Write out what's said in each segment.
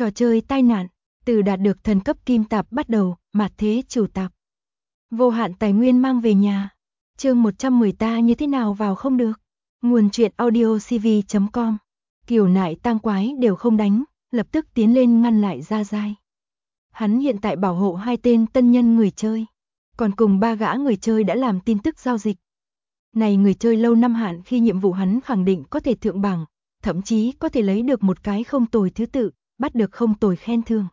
Trò chơi tai nạn, từ đạt được thần cấp kim tạp bắt đầu, mạt thế chủ tạp. Vô hạn tài nguyên mang về nhà. Chương 110 ta như thế nào vào không được. Nguồn truyện audio cv.com. Kiều Nại tang quái đều không đánh, lập tức tiến lên ngăn lại Gia Giai. Hắn hiện tại bảo hộ 2 tên tân nhân người chơi, còn cùng 3 gã người chơi đã làm tin tức giao dịch. Này người chơi lâu năm hạn khi nhiệm vụ hắn khẳng định có thể thượng bảng, thậm chí có thể lấy được một cái không tồi thứ tự, bắt được không tồi khen thưởng.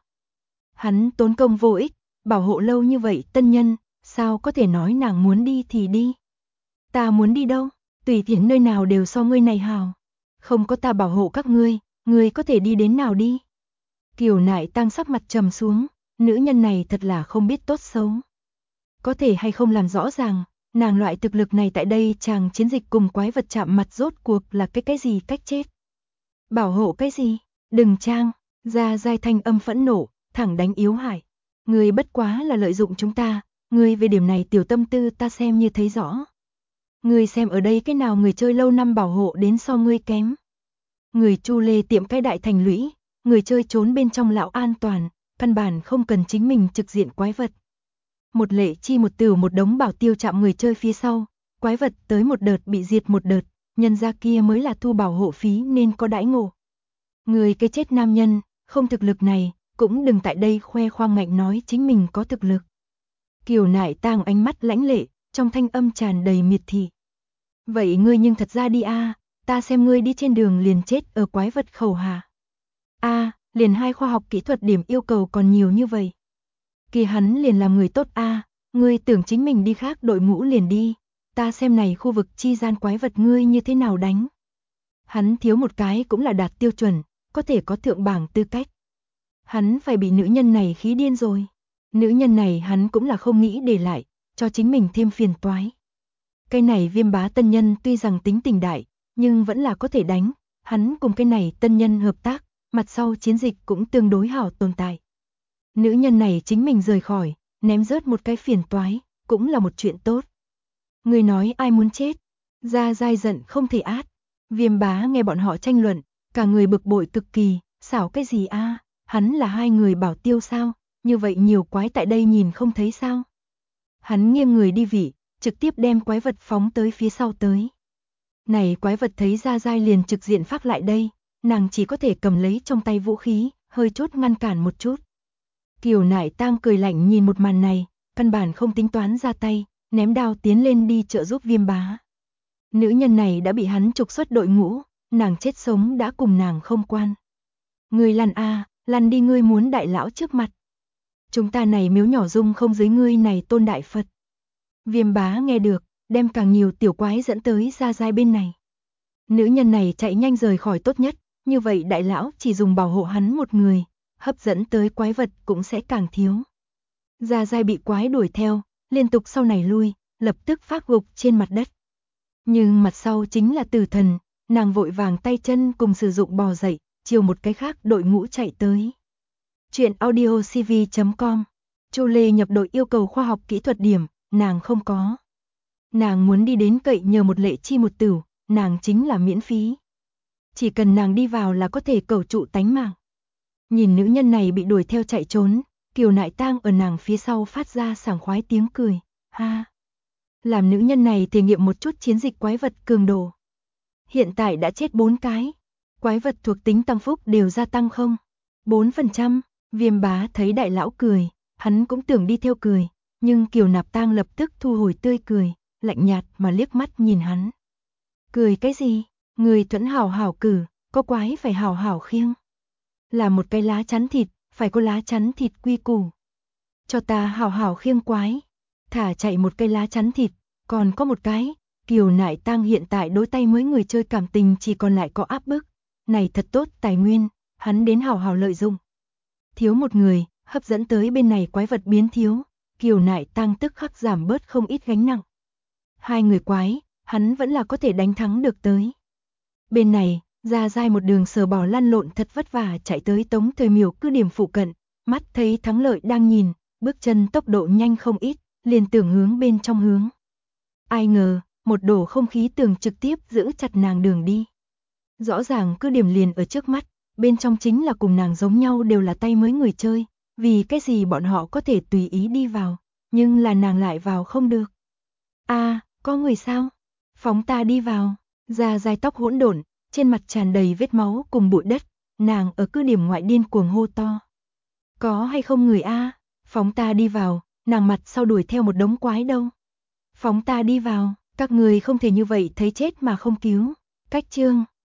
Hắn tốn công vô ích, bảo hộ lâu như vậy tân nhân, sao có thể nói nàng muốn đi thì đi. Ta muốn đi đâu, tùy tiện nơi nào đều so ngươi này hào. Không có ta bảo hộ các ngươi có thể đi đến nào đi. Kiều Nại tang sắc mặt trầm xuống, nữ nhân này thật là không biết tốt xấu. Có thể hay không làm rõ ràng, nàng loại thực lực này tại đây chàng chiến dịch cùng quái vật chạm mặt rốt cuộc là cái gì cách chết. Bảo hộ cái gì, đừng trang, Gia Giai thanh âm phẫn nộ, thẳng đánh Yếu Hải. Ngươi bất quá là lợi dụng chúng ta, ngươi về điểm này tiểu tâm tư ta xem như thấy rõ. Ngươi xem ở đây cái nào người chơi lâu năm bảo hộ đến so ngươi kém. Người Chu Lê tiệm cái đại thành lũy, người chơi trốn bên trong lão an toàn, căn bản không cần chính mình trực diện quái vật. Một lệ chi một tửu một đống bảo tiêu chạm người chơi phía sau, quái vật tới một đợt bị diệt một đợt, nhân ra kia mới là thu bảo hộ phí nên có đãi ngộ. Người cái chết nam nhân, không thực lực này, cũng đừng tại đây khoe khoang ngạnh nói chính mình có thực lực. Kiều Nại tang ánh mắt lãnh lệ, trong thanh âm tràn đầy miệt thị. Vậy ngươi nhưng thật ra đi a, ta xem ngươi đi trên đường liền chết ở quái vật khẩu hạ. A, liền 2 khoa học kỹ thuật điểm yêu cầu còn nhiều như vậy. Kỳ hắn liền làm người tốt a, ngươi tưởng chính mình đi khác đội ngũ liền đi, ta xem này khu vực chi gian quái vật ngươi như thế nào đánh. Hắn thiếu một cái cũng là đạt tiêu chuẩn, có thể có thượng bảng tư cách. Hắn phải bị nữ nhân này khí điên rồi. Nữ nhân này hắn cũng là không nghĩ để lại, cho chính mình thêm phiền toái. Cái này Viêm Bá tân nhân tuy rằng tính tình đại, nhưng vẫn là có thể đánh, hắn cùng cái này tân nhân hợp tác, mặt sau chiến dịch cũng tương đối hảo tồn tại. Nữ nhân này chính mình rời khỏi, ném rớt một cái phiền toái, cũng là một chuyện tốt. Người nói ai muốn chết, Gia Giai giận không thể át. Viêm Bá nghe bọn họ tranh luận, cả người bực bội cực kỳ, xảo cái gì a, hắn là 2 người bảo tiêu sao, như vậy nhiều quái tại đây nhìn không thấy sao. Hắn nghiêng người đi vị, trực tiếp đem quái vật phóng tới phía sau tới. Này quái vật thấy Gia Giai liền trực diện phát lại đây, nàng chỉ có thể cầm lấy trong tay vũ khí, hơi chút ngăn cản một chút. Kiều Nại tang cười lạnh nhìn một màn này, căn bản không tính toán ra tay, ném đao tiến lên đi trợ giúp Viêm Bá. Nữ nhân này đã bị hắn trục xuất đội ngũ, nàng chết sống đã cùng nàng không quan. Ngươi lăn a, lăn đi, ngươi muốn đại lão trước mặt. Chúng ta này miếu nhỏ dung không dưới ngươi này tôn đại Phật. Viêm Bá nghe được, đem càng nhiều tiểu quái dẫn tới Gia Giai bên này. Nữ nhân này chạy nhanh rời khỏi tốt nhất, như vậy đại lão chỉ dùng bảo hộ hắn một người, hấp dẫn tới quái vật cũng sẽ càng thiếu. Gia Giai bị quái đuổi theo, liên tục sau này lui, lập tức phát gục trên mặt đất. Nhưng mặt sau chính là tử thần, nàng vội vàng tay chân cùng sử dụng bò dậy, chiều một cái khác đội ngũ chạy tới. Chuyện audio cv.com. Chu Lê nhập đội yêu cầu khoa học kỹ thuật điểm, nàng không có. Nàng muốn đi đến cậy nhờ một lệ chi một tửu, nàng chính là miễn phí. Chỉ cần nàng đi vào là có thể cẩu trụ tánh mạng. Nhìn nữ nhân này bị đuổi theo chạy trốn, Kiều Nại tang ở nàng phía sau phát ra sảng khoái tiếng cười, ha. Làm nữ nhân này thể nghiệm một chút chiến dịch quái vật cường độ. Hiện tại đã chết 4 cái. Quái vật thuộc tính tăng phúc đều gia tăng không? 4%, Viêm Bá thấy đại lão cười, hắn cũng tưởng đi theo cười, nhưng Kiều Nạp Tang lập tức thu hồi tươi cười, lạnh nhạt mà liếc mắt nhìn hắn. Cười cái gì? Người thuẫn hảo hảo cử, có quái phải hảo hảo khiêng. Là một cái lá chắn thịt, phải có lá chắn thịt quy củ. Cho ta hảo hảo khiêng quái. Thả chạy một cây lá chắn thịt, còn có một cái. Kiều Nại tang hiện tại đối tay mới người chơi cảm tình chỉ còn lại có áp bức. Này thật tốt tài nguyên, hắn đến hảo hảo lợi dụng. Thiếu một người, hấp dẫn tới bên này quái vật biến thiếu. Kiều Nại tang tức khắc giảm bớt không ít gánh nặng. 2 người quái, hắn vẫn là có thể đánh thắng được tới. Bên này, Gia Giai một đường sờ bò lăn lộn thật vất vả chạy tới Tống Thời Miểu cứ điểm phụ cận, mắt thấy thắng lợi đang nhìn, bước chân tốc độ nhanh không ít, liền tưởng hướng bên trong hướng. Ai ngờ, một đổ không khí tường trực tiếp giữ chặt nàng đường đi. Rõ ràng cứ điểm liền ở trước mắt, bên trong chính là cùng nàng giống nhau đều là tay mới người chơi, vì cái gì bọn họ có thể tùy ý đi vào, nhưng là nàng lại vào không được. A, có người sao? Phóng ta đi vào. Da dài tóc hỗn độn, trên mặt tràn đầy vết máu cùng bụi đất, nàng ở cứ điểm ngoại điên cuồng hô to. Có hay không người a? Phóng ta đi vào, nàng mặt sau đuổi theo một đống quái đâu. Phóng ta đi vào, các người không thể như vậy thấy chết mà không cứu. Cách chương